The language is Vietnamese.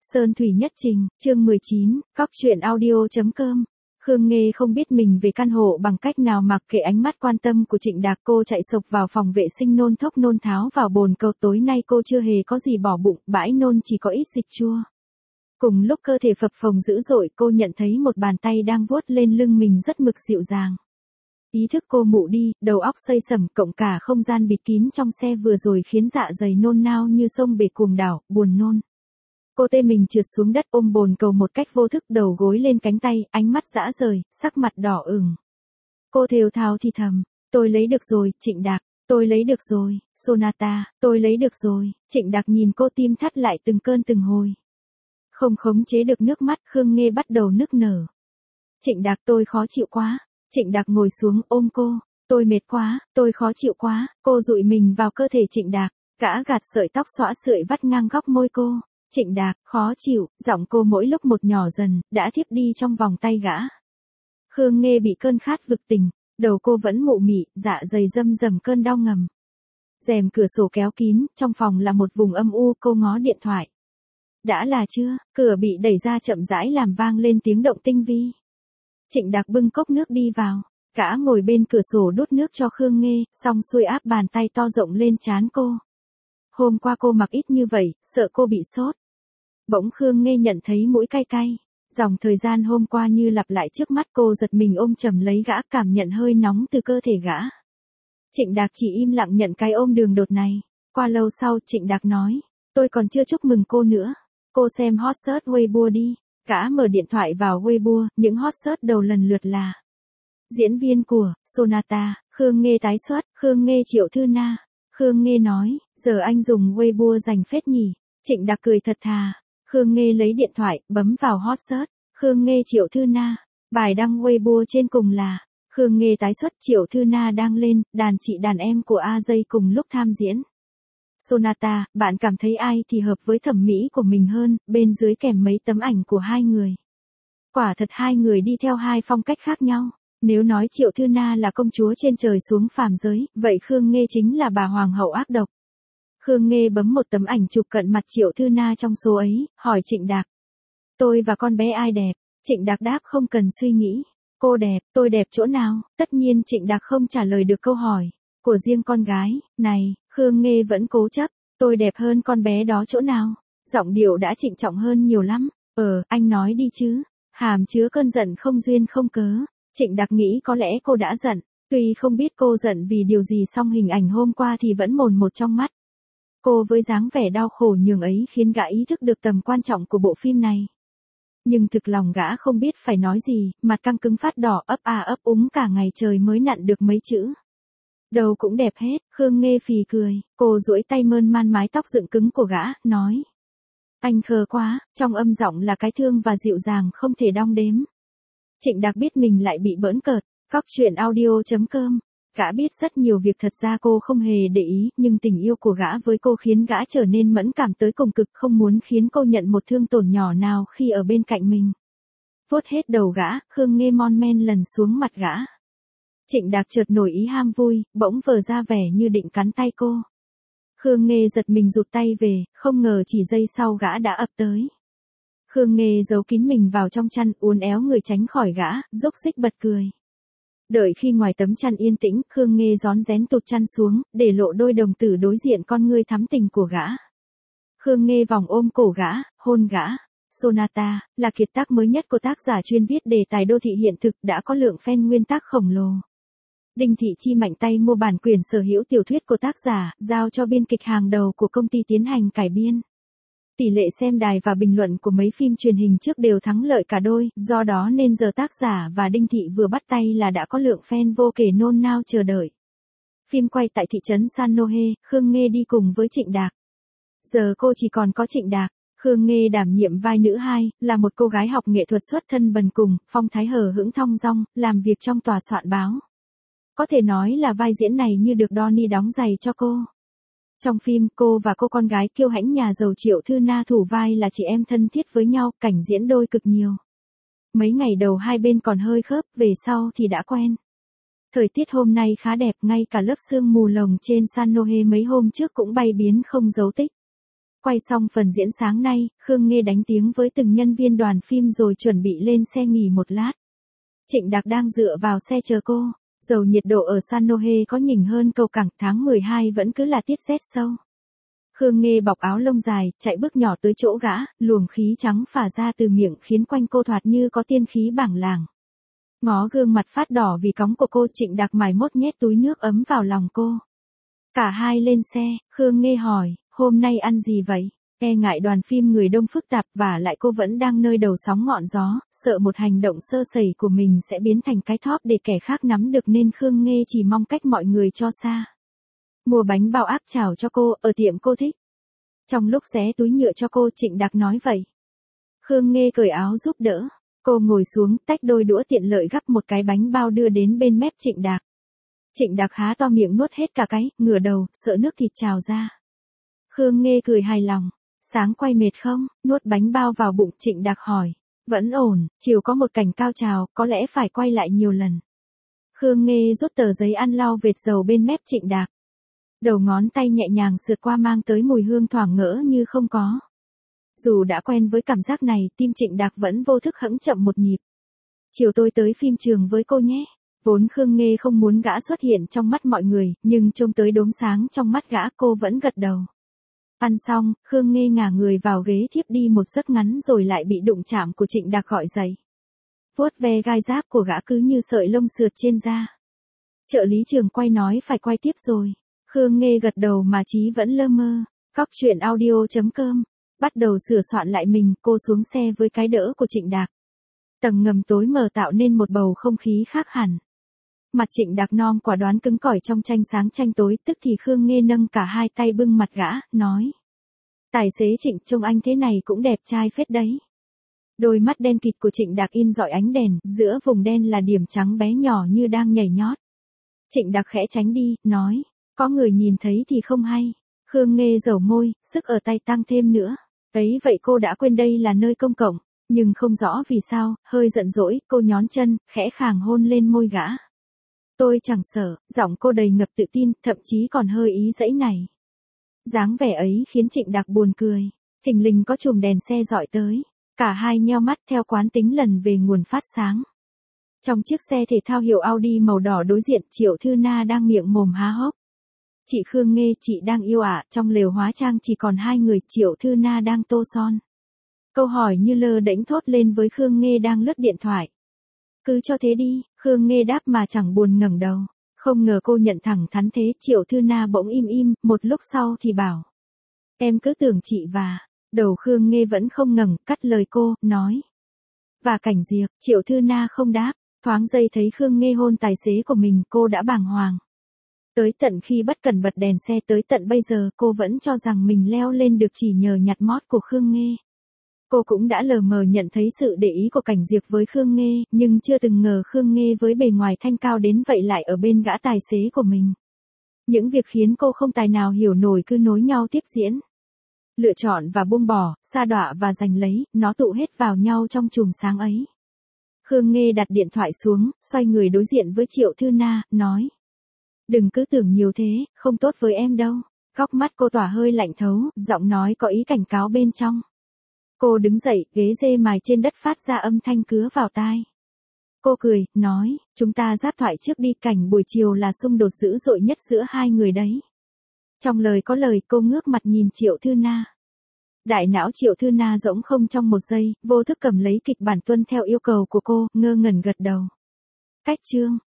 Sơn Thủy Nhất Trình, chương 19, Cóc truyện audio.com. Khương Nghê không biết mình về căn hộ bằng cách nào mặc kệ ánh mắt quan tâm của Trịnh Đạc, cô chạy sộc vào phòng vệ sinh nôn thốc nôn tháo vào bồn cầu. Tối nay cô chưa hề có gì bỏ bụng, bãi nôn chỉ có ít dịch chua. Cùng lúc cơ thể phập phồng dữ dội, cô nhận thấy một bàn tay đang vuốt lên lưng mình rất mực dịu dàng. Ý thức cô mụ đi, đầu óc xây sẩm, cộng cả không gian bịt kín trong xe vừa rồi khiến dạ dày nôn nao như sông bể cuồng đảo, buồn nôn. Cô tê mình trượt xuống đất, ôm bồn cầu một cách vô thức, đầu gối lên cánh tay, ánh mắt dã rời, sắc mặt đỏ ửng. Cô thều thào thì thầm, tôi lấy được rồi, Trịnh Đạc, tôi lấy được rồi, Sonata, tôi lấy được rồi. Trịnh Đạc nhìn cô, tim thắt lại từng cơn từng hồi. Không khống chế được nước mắt, Khương Nghê bắt đầu nức nở. Trịnh Đạc, tôi khó chịu quá. Trịnh Đạc ngồi xuống ôm cô, tôi mệt quá, tôi khó chịu quá. Cô dụi mình vào cơ thể Trịnh Đạc, gã gạt sợi tóc xõa sượi vắt ngang góc môi cô. Trịnh Đạc, khó chịu, giọng cô mỗi lúc một nhỏ dần, đã thiếp đi trong vòng tay gã. Khương Nghê bị cơn khát vực tỉnh, đầu cô vẫn mụ mị, dạ dày râm rầm cơn đau ngầm. Rèm cửa sổ kéo kín, trong phòng là một vùng âm u, cô ngó điện thoại. Đã là chưa, cửa bị đẩy ra chậm rãi làm vang lên tiếng động tinh vi. Trịnh Đạc bưng cốc nước đi vào, gã ngồi bên cửa sổ đút nước cho Khương Nghê, xong xuôi áp bàn tay to rộng lên trán cô. Hôm qua cô mặc ít như vậy, sợ cô bị sốt. Bỗng Khương Nghê nhận thấy mũi cay cay. Dòng thời gian hôm qua như lặp lại trước mắt, cô giật mình ôm chầm lấy gã, cảm nhận hơi nóng từ cơ thể gã. Trịnh Đạc chỉ im lặng nhận cái ôm đường đột này. Qua lâu sau, Trịnh Đạc nói, tôi còn chưa chúc mừng cô nữa. Cô xem hot search Weibo đi. Gã mở điện thoại vào Weibo, những hot search đầu lần lượt là diễn viên của Sonata, Khương Nghê tái xuất, Khương Nghê Triệu Thư Na. Khương Nghê nói, giờ anh dùng Weibo rành phết nhỉ. Trịnh Đạc cười thật thà. Khương Nghê lấy điện thoại, bấm vào hot search, Khương Nghê Triệu Thư Na. Bài đăng Weibo trên cùng là, Khương Nghê tái xuất, Triệu Thư Na đăng lên, đàn chị đàn em của AJ cùng lúc tham diễn. Sonata, bạn cảm thấy ai thì hợp với thẩm mỹ của mình hơn, bên dưới kèm mấy tấm ảnh của hai người. Quả thật hai người đi theo hai phong cách khác nhau. Nếu nói Triệu Thư Na là công chúa trên trời xuống phàm giới, vậy Khương Nghê chính là bà hoàng hậu ác độc. Khương Nghê bấm một tấm ảnh chụp cận mặt Triệu Thư Na trong số ấy, hỏi Trịnh Đạc. Tôi và con bé ai đẹp? Trịnh Đạc đáp không cần suy nghĩ. Cô đẹp, tôi đẹp chỗ nào? Tất nhiên Trịnh Đạc không trả lời được câu hỏi của riêng con gái. Này, Khương Nghê vẫn cố chấp. Tôi đẹp hơn con bé đó chỗ nào? Giọng điệu đã trịnh trọng hơn nhiều lắm. Anh nói đi chứ. Hàm chứa cơn giận không duyên không cớ. Trịnh Đạc nghĩ có lẽ cô đã giận. Tuy không biết cô giận vì điều gì, song hình ảnh hôm qua thì vẫn mồn một trong mắt. Cô với dáng vẻ đau khổ nhường ấy khiến gã ý thức được tầm quan trọng của bộ phim này. Nhưng thực lòng gã không biết phải nói gì, mặt căng cứng phát đỏ, ấp ấp úng cả ngày trời mới nặn được mấy chữ. Đầu cũng đẹp hết, Khương Nghê phì cười, cô duỗi tay mơn man mái tóc dựng cứng của gã, nói. Anh khờ quá, trong âm giọng là cái thương và dịu dàng không thể đong đếm. Trịnh Đạc biết mình lại bị bỡn cợt, Cóc truyện audio.com. Gã biết rất nhiều việc thật ra cô không hề để ý, nhưng tình yêu của gã với cô khiến gã trở nên mẫn cảm tới cùng cực, không muốn khiến cô nhận một thương tổn nhỏ nào khi ở bên cạnh mình. Vuốt hết đầu gã, Khương Nghê mon men lần xuống mặt gã. Trịnh Đạc chợt nổi ý ham vui, bỗng vờ ra vẻ như định cắn tay cô. Khương Nghê giật mình rụt tay về, không ngờ chỉ giây sau gã đã ập tới. Khương Nghê giấu kín mình vào trong chăn, uốn éo người tránh khỏi gã, rúc rích bật cười. Đợi khi ngoài tấm chăn yên tĩnh, Khương Nghê rón rén tụt chăn xuống, để lộ đôi đồng tử đối diện con ngươi thắm tình của gã. Khương Nghê vòng ôm cổ gã, hôn gã. Sonata, là kiệt tác mới nhất của tác giả chuyên viết đề tài đô thị hiện thực, đã có lượng fan nguyên tác khổng lồ. Đinh Thị Chi mạnh tay mua bản quyền sở hữu tiểu thuyết của tác giả, giao cho biên kịch hàng đầu của công ty tiến hành cải biên. Tỷ lệ xem đài và bình luận của mấy phim truyền hình trước đều thắng lợi cả đôi, do đó nên giờ tác giả và Đinh Thị vừa bắt tay là đã có lượng fan vô kể nôn nao chờ đợi. Phim quay tại thị trấn San Nohe, Khương Nghê đi cùng với Trịnh Đạc. Giờ cô chỉ còn có Trịnh Đạc. Khương Nghê đảm nhiệm vai nữ hai, là một cô gái học nghệ thuật xuất thân bần cùng, phong thái hờ hững thong dong, làm việc trong tòa soạn báo. Có thể nói là vai diễn này như được Donnie đóng giày cho cô. Trong phim, cô và cô con gái kiêu hãnh nhà giàu Triệu Thư Na thủ vai là chị em thân thiết với nhau, cảnh diễn đôi cực nhiều. Mấy ngày đầu hai bên còn hơi khớp, về sau thì đã quen. Thời tiết hôm nay khá đẹp, ngay cả lớp sương mù lồng trên San Nohe mấy hôm trước cũng bay biến không dấu tích. Quay xong phần diễn sáng nay, Khương Nghê đánh tiếng với từng nhân viên đoàn phim rồi chuẩn bị lên xe nghỉ một lát. Trịnh Đạc đang dựa vào xe chờ cô. Dầu nhiệt độ ở Sanohe có nhỉnh hơn cầu cảng, tháng 12 vẫn cứ là tiết rét sâu. Khương Nghê bọc áo lông dài, chạy bước nhỏ tới chỗ gã, luồng khí trắng phả ra từ miệng khiến quanh cô thoạt như có tiên khí bảng làng. Ngó gương mặt phát đỏ vì cóng của cô, Trịnh Đạc mải mốt nhét túi nước ấm vào lòng cô. Cả hai lên xe, Khương Nghê hỏi, hôm nay ăn gì vậy? E ngại đoàn phim người đông phức tạp và lại cô vẫn đang nơi đầu sóng ngọn gió, sợ một hành động sơ sẩy của mình sẽ biến thành cái thóp để kẻ khác nắm được nên Khương Nghê chỉ mong cách mọi người cho xa. Mua bánh bao áp chảo cho cô, ở tiệm cô thích. Trong lúc xé túi nhựa cho cô, Trịnh Đạc nói vậy. Khương Nghê cởi áo giúp đỡ. Cô ngồi xuống, tách đôi đũa tiện lợi gắp một cái bánh bao đưa đến bên mép Trịnh Đạc. Trịnh Đạc há to miệng nuốt hết cả cái, ngửa đầu, sợ nước thịt trào ra. Khương Nghê cười hài lòng. Sáng quay mệt không? Nuốt bánh bao vào bụng, Trịnh Đạc hỏi. Vẫn ổn, chiều có một cảnh cao trào, có lẽ phải quay lại nhiều lần. Khương Nghê rút tờ giấy ăn lau vệt dầu bên mép Trịnh Đạc. Đầu ngón tay nhẹ nhàng sượt qua mang tới mùi hương thoảng ngỡ như không có. Dù đã quen với cảm giác này, tim Trịnh Đạc vẫn vô thức hững chậm một nhịp. Chiều tôi tới phim trường với cô nhé. Vốn Khương Nghê không muốn gã xuất hiện trong mắt mọi người, nhưng trông tới đốm sáng trong mắt gã, cô vẫn gật đầu. Ăn xong, Khương Nghê ngả người vào ghế thiếp đi một giấc ngắn rồi lại bị đụng chạm của Trịnh Đạc gọi dậy. Vuốt ve gai giáp của gã cứ như sợi lông sượt trên da. Trợ lý trường quay nói phải quay tiếp rồi. Khương Nghê gật đầu mà trí vẫn lơ mơ. Cóc truyện audio.com. Bắt đầu sửa soạn lại mình, cô xuống xe với cái đỡ của Trịnh Đạc. Tầng ngầm tối mờ tạo nên một bầu không khí khác hẳn. Mặt Trịnh Đạc non quả đoán cứng cỏi trong tranh sáng tranh tối, tức thì Khương Nghê nâng cả hai tay bưng mặt gã, nói. Tài xế Trịnh, trông anh thế này cũng đẹp trai phết đấy. Đôi mắt đen kịt của Trịnh Đạc in rọi ánh đèn, giữa vùng đen là điểm trắng bé nhỏ như đang nhảy nhót. Trịnh Đạc khẽ tránh đi, nói. Có người nhìn thấy thì không hay. Khương Nghê dầu môi, sức ở tay tăng thêm nữa. Ấy vậy cô đã quên đây là nơi công cộng, nhưng không rõ vì sao, hơi giận dỗi, cô nhón chân, khẽ khàng hôn lên môi gã. Tôi chẳng sợ, giọng cô đầy ngập tự tin, thậm chí còn hơi ý giãy này. Dáng vẻ ấy khiến Trịnh Đạc buồn cười. Thình lình có chùm đèn xe dọi tới. Cả hai nheo mắt theo quán tính lần về nguồn phát sáng. Trong chiếc xe thể thao hiệu Audi màu đỏ đối diện, Triệu Thư Na đang miệng mồm há hốc. Chị Khương Nghê, chị đang yêu ạ, trong lều hóa trang chỉ còn hai người, Triệu Thư Na đang tô son. Câu hỏi như lơ đễnh thốt lên với Khương Nghê đang lướt điện thoại. Cứ cho thế đi, Khương Nghê đáp mà chẳng buồn ngẩng đầu. Không ngờ cô nhận thẳng thắn thế, Triệu Thư Na bỗng im, một lúc sau thì bảo. Em cứ tưởng chị và, đầu Khương Nghê vẫn không ngẩng, cắt lời cô, nói. Và Cảnh Diệp, Triệu Thư Na không đáp, thoáng giây thấy Khương Nghê hôn tài xế của mình, cô đã bàng hoàng. Tới tận khi bất cẩn bật đèn xe, tới tận bây giờ cô vẫn cho rằng mình leo lên được chỉ nhờ nhặt mót của Khương Nghê. Cô cũng đã lờ mờ nhận thấy sự để ý của Cảnh Diệp với Khương Nghê, nhưng chưa từng ngờ Khương Nghê với bề ngoài thanh cao đến vậy lại ở bên gã tài xế của mình. Những việc khiến cô không tài nào hiểu nổi cứ nối nhau tiếp diễn. Lựa chọn và buông bỏ, sa đọa và giành lấy, nó tụ hết vào nhau trong chùm sáng ấy. Khương Nghê đặt điện thoại xuống, xoay người đối diện với Triệu Thư Na, nói. Đừng cứ tưởng nhiều thế, không tốt với em đâu. Góc mắt cô tỏa hơi lạnh thấu, giọng nói có ý cảnh cáo bên trong. Cô đứng dậy, ghế dê mài trên đất phát ra âm thanh cứa vào tai. Cô cười, nói, chúng ta giáp thoại trước đi, cảnh buổi chiều là xung đột dữ dội nhất giữa hai người đấy. Trong lời có lời, cô ngước mặt nhìn Triệu Thư Na. Đại não Triệu Thư Na rỗng không trong một giây, vô thức cầm lấy kịch bản tuân theo yêu cầu của cô, ngơ ngẩn gật đầu. Cách chương.